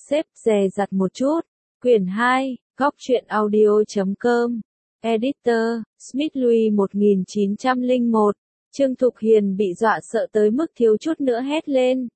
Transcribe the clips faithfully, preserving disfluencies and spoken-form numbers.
xếp dè dặt một chút. Quyển hai, góc truyện audio chấm com. Editor, Smith Louis một nghìn chín trăm lẻ một. Trương Thục Hiền bị dọa sợ tới mức thiếu chút nữa hét lên.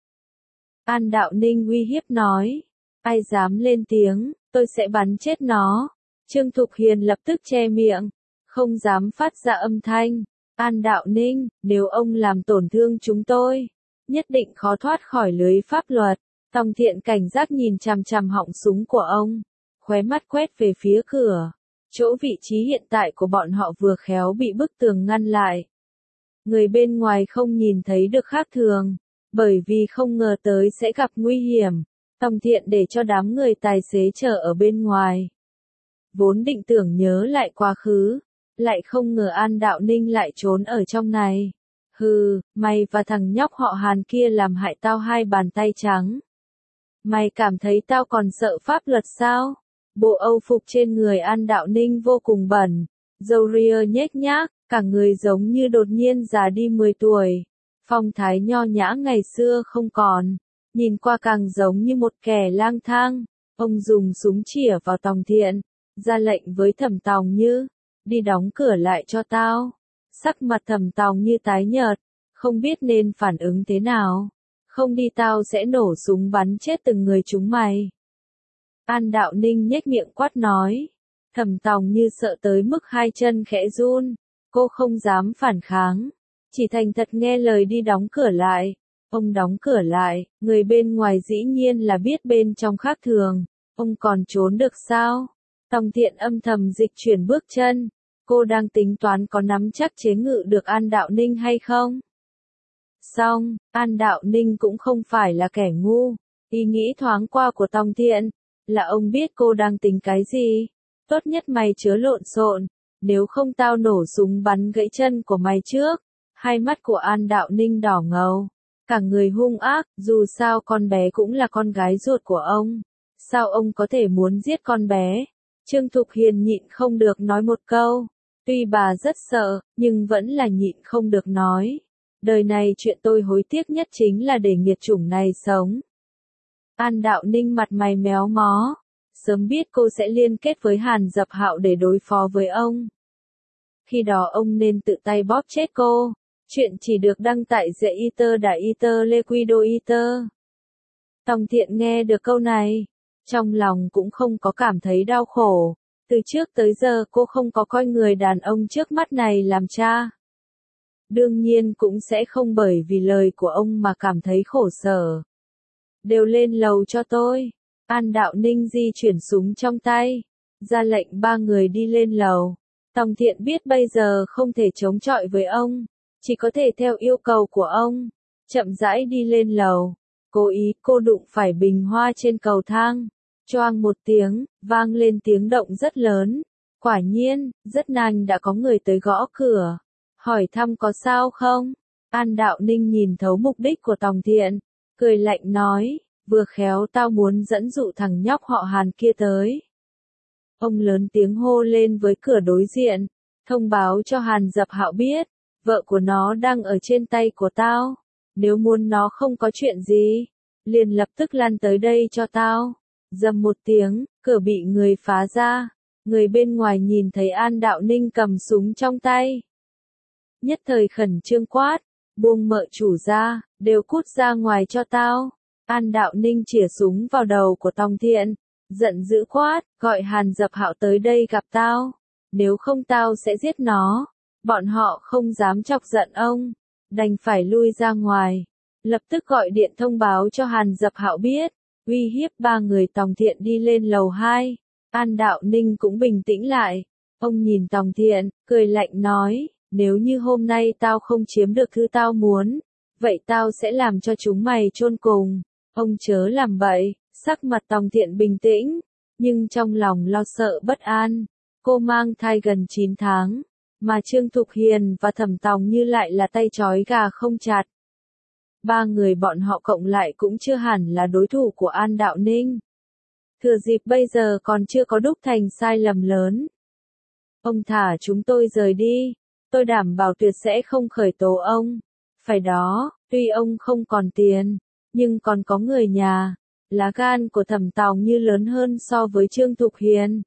An Đạo Ninh uy hiếp nói. Ai dám lên tiếng, tôi sẽ bắn chết nó. Trương Thục Hiền lập tức che miệng, không dám phát ra âm thanh. An Đạo Ninh, nếu ông làm tổn thương chúng tôi, nhất định khó thoát khỏi lưới pháp luật. Tòng Thiện cảnh giác nhìn chằm chằm họng súng của ông, khóe mắt quét về phía cửa. Chỗ vị trí hiện tại của bọn họ vừa khéo bị bức tường ngăn lại. Người bên ngoài không nhìn thấy được khác thường, bởi vì không ngờ tới sẽ gặp nguy hiểm. Tòng Thiện để cho đám người tài xế chờ ở bên ngoài. Vốn định tưởng nhớ lại quá khứ, lại không ngờ An Đạo Ninh lại trốn ở trong này. Hừ, mày và thằng nhóc họ Hàn kia làm hại tao hai bàn tay trắng. Mày cảm thấy tao còn sợ pháp luật sao? Bộ âu phục trên người An Đạo Ninh vô cùng bẩn, râu ria nhếch nhác, cả người giống như đột nhiên già đi mười tuổi. Phong thái nho nhã ngày xưa không còn, nhìn qua càng giống như một kẻ lang thang. Ông dùng súng chĩa vào Tòng Thiện, ra lệnh với Thẩm Tòng Như, đi đóng cửa lại cho tao. Sắc mặt Thẩm Tòng Như tái nhợt, không biết nên phản ứng thế nào. Không đi tao sẽ nổ súng bắn chết từng người chúng mày. An Đạo Ninh nhếch miệng quát nói. Thẩm Tòng Như sợ tới mức hai chân khẽ run, cô không dám phản kháng, chỉ thành thật nghe lời đi đóng cửa lại. Ông đóng cửa lại, người bên ngoài dĩ nhiên là biết bên trong khác thường, ông còn trốn được sao? Tòng Thiện âm thầm dịch chuyển bước chân, cô đang tính toán có nắm chắc chế ngự được An Đạo Ninh hay không? Xong, An Đạo Ninh cũng không phải là kẻ ngu, ý nghĩ thoáng qua của Tòng Thiện, là ông biết cô đang tính cái gì. Tốt nhất mày chớ lộn xộn, nếu không tao nổ súng bắn gãy chân của mày trước. Hai mắt của An Đạo Ninh đỏ ngầu, cả người hung ác, dù sao con bé cũng là con gái ruột của ông. Sao ông có thể muốn giết con bé? Trương Thục Hiền nhịn không được nói một câu. Tuy bà rất sợ, nhưng vẫn là nhịn không được nói. Đời này chuyện tôi hối tiếc nhất chính là để nghiệt chủng này sống. An Đạo Ninh mặt mày méo mó. Sớm biết cô sẽ liên kết với Hàn Dập Hạo để đối phó với ông. Khi đó ông nên tự tay bóp chết cô. Chuyện chỉ được đăng tại The Eater Đã Eater Liquido Eater. Tòng Thiện nghe được câu này, trong lòng cũng không có cảm thấy đau khổ. Từ trước tới giờ cô không có coi người đàn ông trước mắt này làm cha. Đương nhiên cũng sẽ không bởi vì lời của ông mà cảm thấy khổ sở. Đều lên lầu cho tôi. An Đạo Ninh di chuyển súng trong tay, ra lệnh ba người đi lên lầu. Tòng Thiện biết bây giờ không thể chống chọi với ông, chỉ có thể theo yêu cầu của ông, chậm rãi đi lên lầu. Cố ý cô đụng phải bình hoa trên cầu thang, choang một tiếng, vang lên tiếng động rất lớn. Quả nhiên, rất nhanh đã có người tới gõ cửa, hỏi thăm có sao không. An Đạo Ninh nhìn thấu mục đích của Tòng Thiện, cười lạnh nói, vừa khéo tao muốn dẫn dụ thằng nhóc họ Hàn kia tới. Ông lớn tiếng hô lên với cửa đối diện, thông báo cho Hàn Dập Hạo biết, vợ của nó đang ở trên tay của tao. Nếu muốn nó không có chuyện gì, liền lập tức lăn tới đây cho tao. Dầm một tiếng, cửa bị người phá ra. Người bên ngoài nhìn thấy An Đạo Ninh cầm súng trong tay, nhất thời khẩn trương quát, buông mợ chủ ra, đều cút ra ngoài cho tao. An Đạo Ninh chĩa súng vào đầu của Tòng Thiện, giận dữ quát, gọi Hàn Dập Hạo tới đây gặp tao, nếu không tao sẽ giết nó. Bọn họ không dám chọc giận ông, đành phải lui ra ngoài, lập tức gọi điện thông báo cho Hàn Dập Hạo biết, uy hiếp ba người Tòng Thiện đi lên lầu hai. An Đạo Ninh cũng bình tĩnh lại, ông nhìn Tòng Thiện, cười lạnh nói, nếu như hôm nay tao không chiếm được thứ tao muốn, vậy tao sẽ làm cho chúng mày chôn cùng. Ông chớ làm bậy. Sắc mặt Tòng Thiện bình tĩnh, nhưng trong lòng lo sợ bất an. Cô mang thai gần chín tháng, mà Trương Thục Hiền và Thẩm Tòng Như lại là tay trói gà không chặt. Ba người bọn họ cộng lại cũng chưa hẳn là đối thủ của An Đạo Ninh. Thừa dịp bây giờ còn chưa có đúc thành sai lầm lớn. Ông thả chúng tôi rời đi, tôi đảm bảo tuyệt sẽ không khởi tố ông. Phải đó, tuy ông không còn tiền, nhưng còn có người nhà. Lá gan của Thẩm Tòng Như lớn hơn so với Trương Thục Hiền.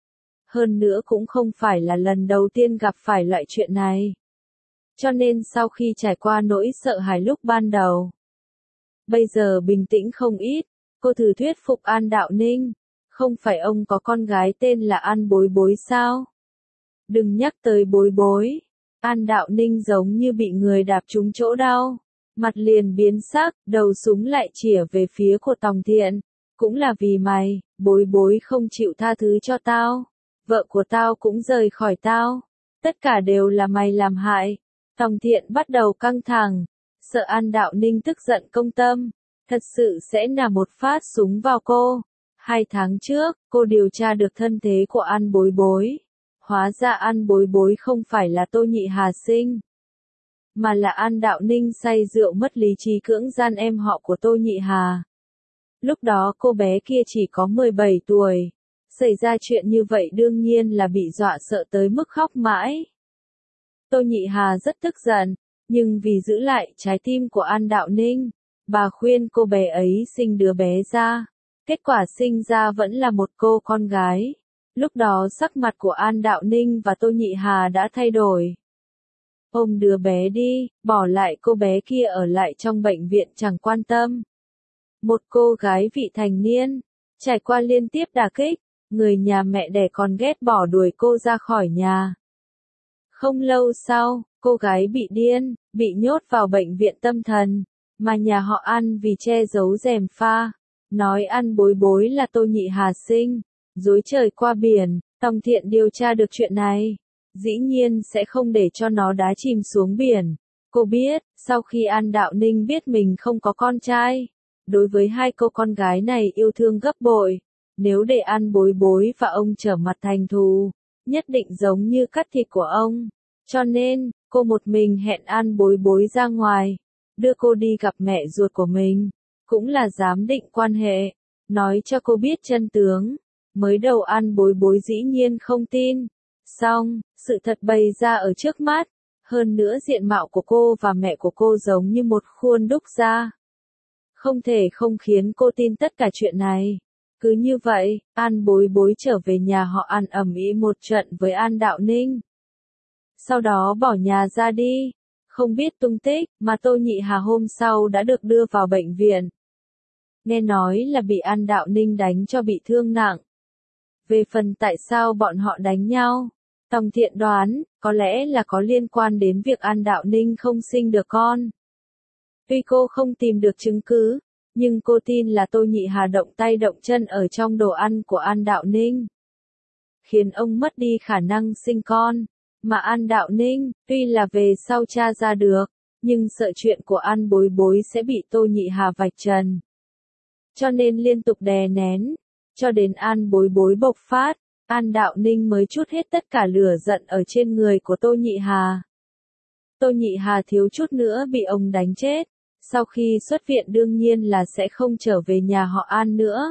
Hơn nữa cũng không phải là lần đầu tiên gặp phải loại chuyện này. Cho nên sau khi trải qua nỗi sợ hãi lúc ban đầu, bây giờ bình tĩnh không ít, cô thử thuyết phục An Đạo Ninh. Không phải ông có con gái tên là An Bối Bối sao? Đừng nhắc tới Bối Bối. An Đạo Ninh giống như bị người đạp trúng chỗ đau. Mặt liền biến sắc, đầu súng lại chĩa về phía của Tòng Thiện. Cũng là vì mày, Bối Bối không chịu tha thứ cho tao. Vợ của tao cũng rời khỏi tao. Tất cả đều là mày làm hại. Tòng Thiện bắt đầu căng thẳng. Sợ An Đạo Ninh tức giận công tâm. Thật sự sẽ nả một phát súng vào cô. Hai tháng trước, cô điều tra được thân thế của An Bối Bối. Hóa ra An Bối Bối không phải là Tô Nhị Hà sinh, mà là An Đạo Ninh say rượu mất lý trí cưỡng gian em họ của Tô Nhị Hà. Lúc đó cô bé kia chỉ có mười bảy tuổi. Xảy ra chuyện như vậy đương nhiên là bị dọa sợ tới mức khóc mãi. Tô Nhị Hà rất tức giận, nhưng vì giữ lại trái tim của An Đạo Ninh, bà khuyên cô bé ấy sinh đứa bé ra. Kết quả sinh ra vẫn là một cô con gái. Lúc đó sắc mặt của An Đạo Ninh và Tô Nhị Hà đã thay đổi. Ôm đứa bé đi, bỏ lại cô bé kia ở lại trong bệnh viện chẳng quan tâm. Một cô gái vị thành niên, trải qua liên tiếp đả kích, người nhà mẹ đẻ còn ghét bỏ đuổi cô ra khỏi nhà. Không lâu sau, cô gái bị điên, bị nhốt vào bệnh viện tâm thần, mà nhà họ An vì che giấu gièm pha, nói An Bối Bối là Tô Nhị Hà sinh, dối trời qua biển. Tòng Thiện điều tra được chuyện này, dĩ nhiên sẽ không để cho nó đá chìm xuống biển. Cô biết, sau khi An Đạo Ninh biết mình không có con trai, đối với hai cô con gái này yêu thương gấp bội. Nếu để An Bối Bối và ông trở mặt thành thù, nhất định giống như cắt thịt của ông. Cho nên, cô một mình hẹn An Bối Bối ra ngoài, đưa cô đi gặp mẹ ruột của mình, cũng là giám định quan hệ, nói cho cô biết chân tướng. Mới đầu An Bối Bối dĩ nhiên không tin. Xong, sự thật bày ra ở trước mắt. Hơn nữa diện mạo của cô và mẹ của cô giống như một khuôn đúc ra. Không thể không khiến cô tin tất cả chuyện này. Cứ như vậy, An Bối Bối trở về nhà họ An ầm ĩ một trận với An Đạo Ninh. Sau đó bỏ nhà ra đi. Không biết tung tích, mà Tô Nhị Hà hôm sau đã được đưa vào bệnh viện. Nghe nói là bị An Đạo Ninh đánh cho bị thương nặng. Về phần tại sao bọn họ đánh nhau, Tòng Thiện đoán, có lẽ là có liên quan đến việc An Đạo Ninh không sinh được con. Tuy cô không tìm được chứng cứ, nhưng cô tin là Tô Nhị Hà động tay động chân ở trong đồ ăn của An Đạo Ninh, khiến ông mất đi khả năng sinh con. Mà An Đạo Ninh, tuy là về sau tra ra được, nhưng sợ chuyện của An Bối Bối sẽ bị Tô Nhị Hà vạch trần. Cho nên liên tục đè nén. Cho đến An Bối Bối bộc phát, An Đạo Ninh mới trút hết tất cả lửa giận ở trên người của Tô Nhị Hà. Tô Nhị Hà thiếu chút nữa bị ông đánh chết. Sau khi xuất viện đương nhiên là sẽ không trở về nhà họ An nữa.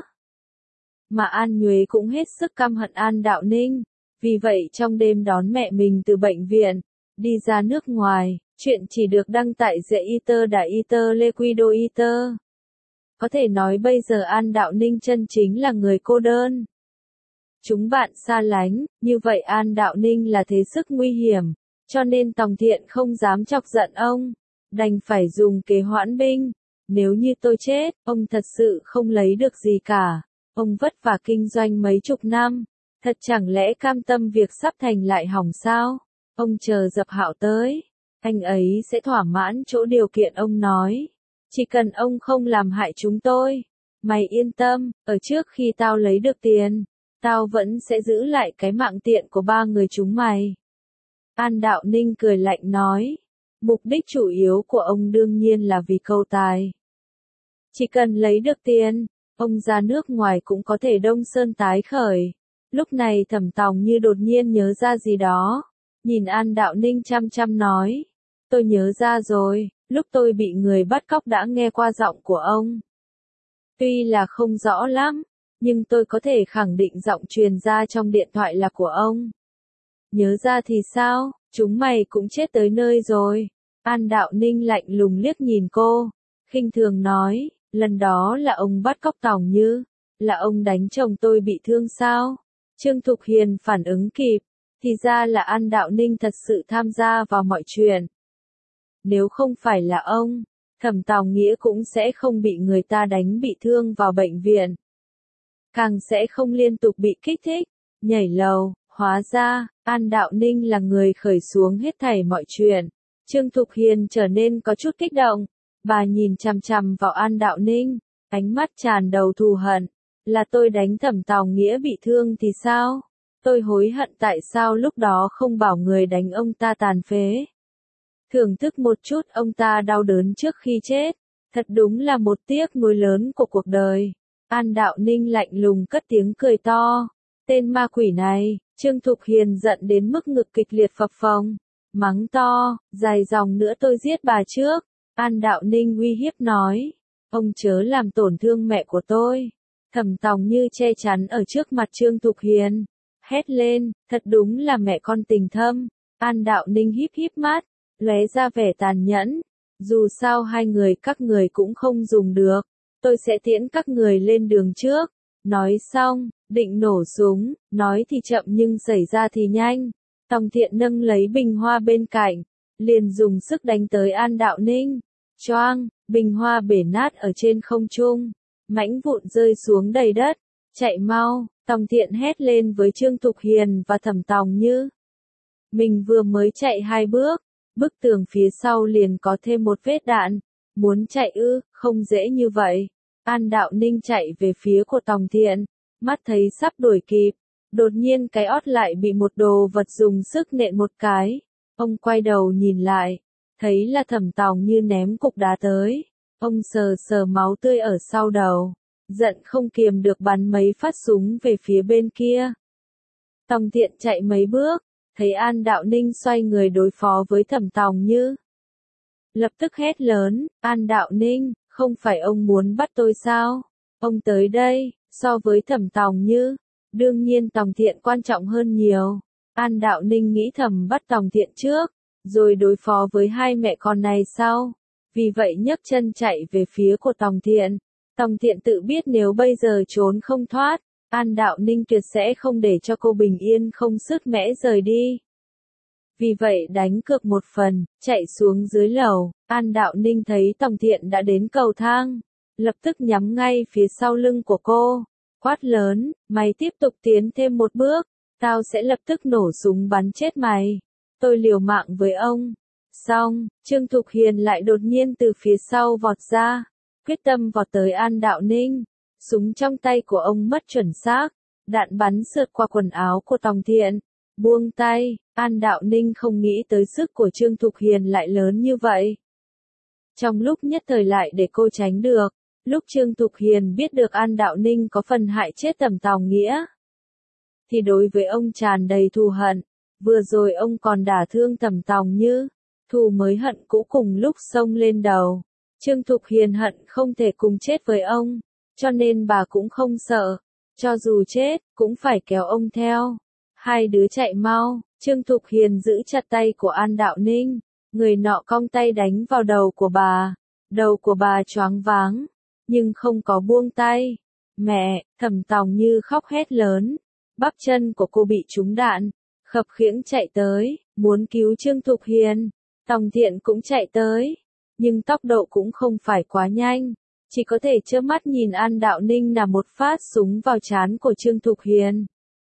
Mà An Nhuế cũng hết sức căm hận An Đạo Ninh. Vì vậy trong đêm đón mẹ mình từ bệnh viện, đi ra nước ngoài, chuyện chỉ được đăng tại The Eater Da Eater Liquido Eater. Có thể nói bây giờ An Đạo Ninh chân chính là người cô đơn. Chúng bạn xa lánh, như vậy An Đạo Ninh là thế sức nguy hiểm, cho nên Tòng Thiện không dám chọc giận ông, đành phải dùng kế hoãn binh. Nếu như tôi chết, ông thật sự không lấy được gì cả. Ông vất vả kinh doanh mấy chục năm, thật chẳng lẽ cam tâm việc sắp thành lại hỏng sao? Ông chờ Dập Hạo tới, anh ấy sẽ thỏa mãn chỗ điều kiện ông nói. Chỉ cần ông không làm hại chúng tôi, mày yên tâm, ở trước khi tao lấy được tiền, tao vẫn sẽ giữ lại cái mạng tiện của ba người chúng mày. An Đạo Ninh cười lạnh nói, mục đích chủ yếu của ông đương nhiên là vì câu tài. Chỉ cần lấy được tiền, ông ra nước ngoài cũng có thể đông sơn tái khởi. Lúc này Thẩm Tòng Như đột nhiên nhớ ra gì đó, nhìn An Đạo Ninh chăm chăm nói, tôi nhớ ra rồi. Lúc tôi bị người bắt cóc đã nghe qua giọng của ông. Tuy là không rõ lắm, nhưng tôi có thể khẳng định giọng truyền ra trong điện thoại là của ông. Nhớ ra thì sao, chúng mày cũng chết tới nơi rồi. An Đạo Ninh lạnh lùng liếc nhìn cô, khinh thường nói, Lần đó là ông bắt cóc Tòng Như, là ông đánh chồng tôi bị thương sao? Trương Thục Hiền phản ứng kịp, thì ra là An Đạo Ninh thật sự tham gia vào mọi chuyện. Nếu không phải là ông, Thẩm Tòng Nghĩa cũng sẽ không bị người ta đánh bị thương vào bệnh viện. Càng sẽ không liên tục bị kích thích, nhảy lầu, hóa ra, An Đạo Ninh là người khởi xuống hết thảy mọi chuyện. Trương Thục Hiền trở nên có chút kích động, bà nhìn chằm chằm vào An Đạo Ninh, ánh mắt tràn đầu thù hận. Là tôi đánh Thẩm Tòng Nghĩa bị thương thì sao? Tôi hối hận tại sao lúc đó không bảo người đánh ông ta tàn phế. Thưởng thức một chút ông ta đau đớn trước khi chết. Thật đúng là một tiếc nuối lớn của cuộc đời. An Đạo Ninh lạnh lùng cất tiếng cười to. Tên ma quỷ này, Trương Thục Hiền giận đến mức ngực kịch liệt phập phồng. Mắng to, dài dòng nữa tôi giết bà trước. An Đạo Ninh uy hiếp nói. Ông chớ làm tổn thương mẹ của tôi. Thẩm Tòng Như che chắn ở trước mặt Trương Thục Hiền. Hét lên, thật đúng là mẹ con tình thâm. An Đạo Ninh híp híp mắt, lóe ra vẻ tàn nhẫn. Dù sao hai người các người cũng không dùng được. Tôi sẽ tiễn các người lên đường trước. Nói xong, định nổ súng, nói thì chậm nhưng xảy ra thì nhanh. Tòng Thiện nâng lấy bình hoa bên cạnh, liền dùng sức đánh tới An Đạo Ninh. Choang, bình hoa bể nát ở trên không trung. Mảnh vụn rơi xuống đầy đất. Chạy mau, Tòng Thiện hét lên với Trương Thục Hiền và Thẩm Tòng Như. Mình vừa mới chạy hai bước, bức tường phía sau liền có thêm một vết đạn. Muốn chạy ư, không dễ như vậy. An Đạo Ninh chạy về phía của Tòng Thiện, mắt thấy sắp đuổi kịp. Đột nhiên cái ót lại bị một đồ vật dùng sức nện một cái. Ông quay đầu nhìn lại, thấy là Thẩm Tòng Như ném cục đá tới. Ông sờ sờ máu tươi ở sau đầu, giận không kiềm được bắn mấy phát súng về phía bên kia. Tòng Thiện chạy mấy bước, thấy An Đạo Ninh xoay người đối phó với Thẩm Tòng Như. Lập tức hét lớn, An Đạo Ninh, không phải ông muốn bắt tôi sao? Ông tới đây, so với Thẩm Tòng Như, đương nhiên Tòng Thiện quan trọng hơn nhiều. An Đạo Ninh nghĩ thầm bắt Tòng Thiện trước, rồi đối phó với hai mẹ con này sau. Vì vậy nhấc chân chạy về phía của Tòng Thiện. Tòng Thiện tự biết nếu bây giờ trốn không thoát, An Đạo Ninh tuyệt sẽ không để cho cô bình yên không sứt mẻ rời đi. Vì vậy đánh cược một phần, chạy xuống dưới lầu, An Đạo Ninh thấy Tòng Thiện đã đến cầu thang, lập tức nhắm ngay phía sau lưng của cô, quát lớn, mày tiếp tục tiến thêm một bước, tao sẽ lập tức nổ súng bắn chết mày. Tôi liều mạng với ông. Xong, Trương Thục Hiền lại đột nhiên từ phía sau vọt ra, quyết tâm vọt tới An Đạo Ninh. Súng trong tay của ông mất chuẩn xác, đạn bắn sượt qua quần áo của Tòng Thiện. Buông tay, An Đạo Ninh không nghĩ tới sức của Trương Thục Hiền lại lớn như vậy. Trong lúc nhất thời lại để cô tránh được, lúc Trương Thục Hiền biết được An Đạo Ninh có phần hại chết Thẩm Tòng Nghĩa, thì đối với ông tràn đầy thù hận. Vừa rồi ông còn đả thương Thẩm Tòng Như, thù mới hận cũ cùng lúc xông lên đầu. Trương Thục Hiền hận không thể cùng chết với ông, cho nên bà cũng không sợ, cho dù chết, cũng phải kéo ông theo. Hai đứa chạy mau, Trương Thục Hiền giữ chặt tay của An Đạo Ninh, người nọ cong tay đánh vào đầu của bà. Đầu của bà choáng váng, nhưng không có buông tay. Mẹ, Thẩm Tòng Như khóc hét lớn, bắp chân của cô bị trúng đạn, khập khiễng chạy tới, muốn cứu Trương Thục Hiền. Tòng Thiện cũng chạy tới, nhưng tốc độ cũng không phải quá nhanh, chỉ có thể chớp mắt nhìn An Đạo Ninh nằm một phát súng vào trán của Trương Thục Hiền.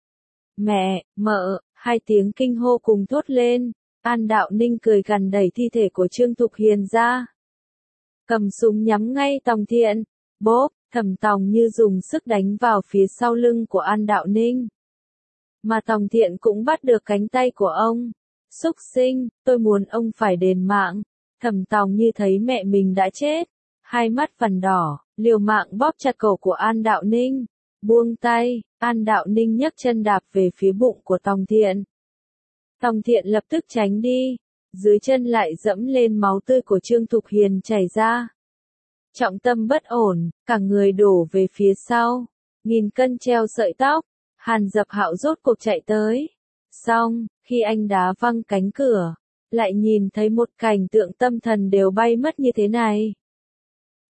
Mẹ, mợ, hai tiếng kinh hô cùng thốt lên. An Đạo Ninh cười gằn đẩy thi thể của Trương Thục Hiền ra, cầm súng nhắm ngay Tòng Thiện. Bốp, Thẩm Tòng Như dùng sức đánh vào phía sau lưng của An Đạo Ninh, mà Tòng Thiện cũng bắt được cánh tay của ông. Xúc sinh, tôi muốn ông phải đền mạng. Thẩm Tòng Như thấy mẹ mình đã chết, hai mắt vằn đỏ, liều mạng bóp chặt cổ của An Đạo Ninh. Buông tay, An Đạo Ninh nhấc chân đạp về phía bụng của Tòng Thiện. Tòng Thiện lập tức tránh đi, dưới chân lại dẫm lên máu tươi của Trương Thục Hiền chảy ra. Trọng tâm bất ổn, cả người đổ về phía sau, nghìn cân treo sợi tóc. Hàn Dập Hạo rốt cuộc chạy tới. Xong, khi anh đá văng cánh cửa, lại nhìn thấy một cảnh tượng tâm thần đều bay mất như thế này.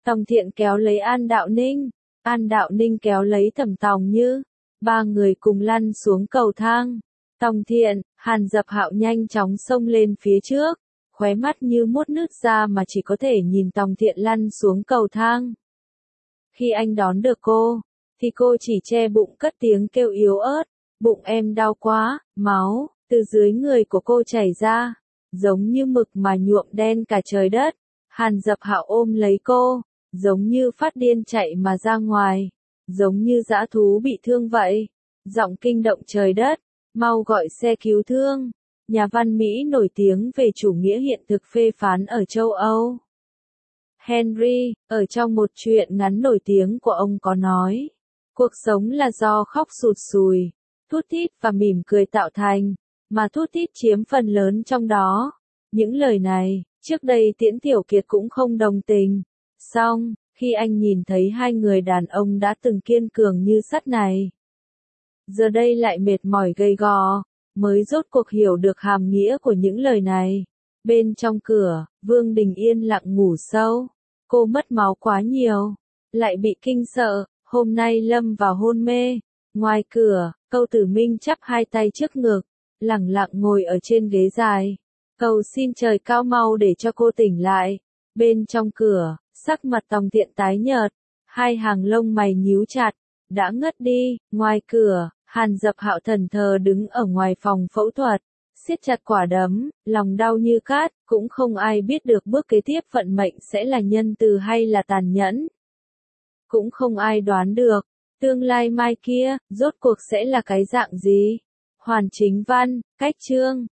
Tòng Thiện kéo lấy An Đạo Ninh, An Đạo Ninh kéo lấy Thẩm Tòng Như, ba người cùng lăn xuống cầu thang. Tòng Thiện, Hàn Dập Hạo nhanh chóng xông lên phía trước, khóe mắt như mốt nước ra mà chỉ có thể nhìn Tòng Thiện lăn xuống cầu thang. Khi anh đón được cô, thì cô chỉ che bụng cất tiếng kêu yếu ớt, bụng em đau quá, máu từ dưới người của cô chảy ra, giống như mực mà nhuộm đen cả trời đất. Hàn Dập Hạo ôm lấy cô, giống như phát điên chạy mà ra ngoài, giống như dã thú bị thương vậy. Giọng kinh động trời đất, mau gọi xe cứu thương. Nhà văn Mỹ nổi tiếng về chủ nghĩa hiện thực phê phán ở châu Âu. Henry, ở trong một truyện ngắn nổi tiếng của ông có nói, cuộc sống là do khóc sụt sùi, thút thít và mỉm cười tạo thành, mà thút thít chiếm phần lớn trong đó. Những lời này, trước đây Tiễn Tiểu Kiệt cũng không đồng tình. Song, khi anh nhìn thấy hai người đàn ông đã từng kiên cường như sắt này, giờ đây lại mệt mỏi gầy gò, mới rốt cuộc hiểu được hàm nghĩa của những lời này. Bên trong cửa, Vương Đình yên lặng ngủ sâu. Cô mất máu quá nhiều, lại bị kinh sợ, hôm nay lâm vào hôn mê. Ngoài cửa, Câu Tử Minh chắp hai tay trước ngực, lẳng lặng ngồi ở trên ghế dài, cầu xin trời cao mau để cho cô tỉnh lại. Bên trong cửa, sắc mặt Tòng Thiện tái nhợt, hai hàng lông mày nhíu chặt, đã ngất đi. Ngoài cửa, Hàn Dập Hạo thần thờ đứng ở ngoài phòng phẫu thuật, siết chặt quả đấm, lòng đau như cát, cũng không ai biết được bước kế tiếp vận mệnh sẽ là nhân từ hay là tàn nhẫn. Cũng không ai đoán được, tương lai mai kia, rốt cuộc sẽ là cái dạng gì. Hoàn Chính Văn, Cách Chương